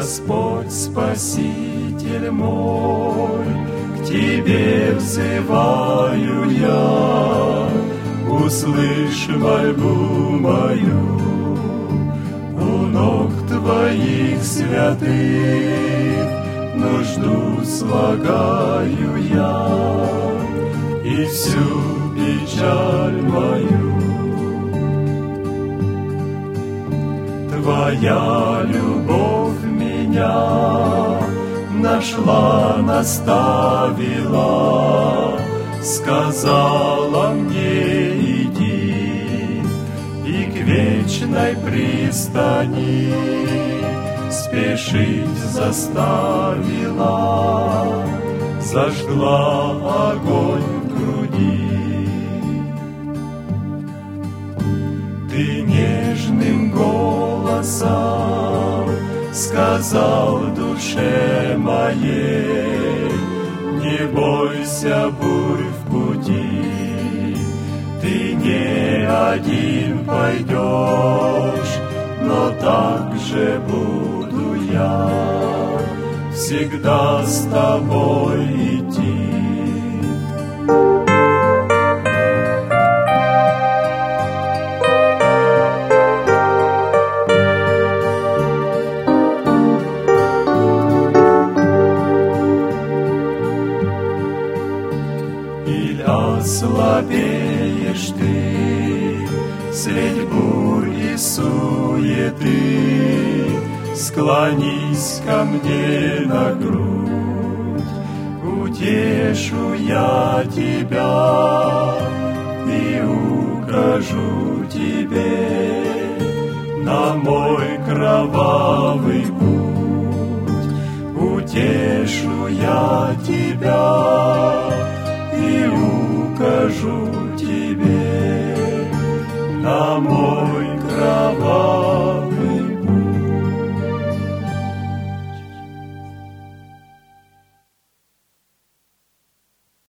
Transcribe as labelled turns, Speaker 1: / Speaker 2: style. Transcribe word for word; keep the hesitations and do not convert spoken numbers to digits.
Speaker 1: Господь, Спаситель мой, к Тебе взываю я, услышь мольбу мою. У ног Твоих святых нужду слагаю я и всю печаль мою. Твоя любовь меня нашла, наставила, сказала мне иди, и к вечной пристани спешить заставила, зажгла огонь в груди. Ты нежным голосом сказал душе моей: не бойся бурь в пути, ты не один пойдешь, но так же буду я всегда с тобой идти. Слабеешь ты средь бурь и суеты, склонись ко мне на грудь, утешу я тебя и укажу тебе на мой кровавый путь. Утешу я тебя и укажу тебе на мой кровавый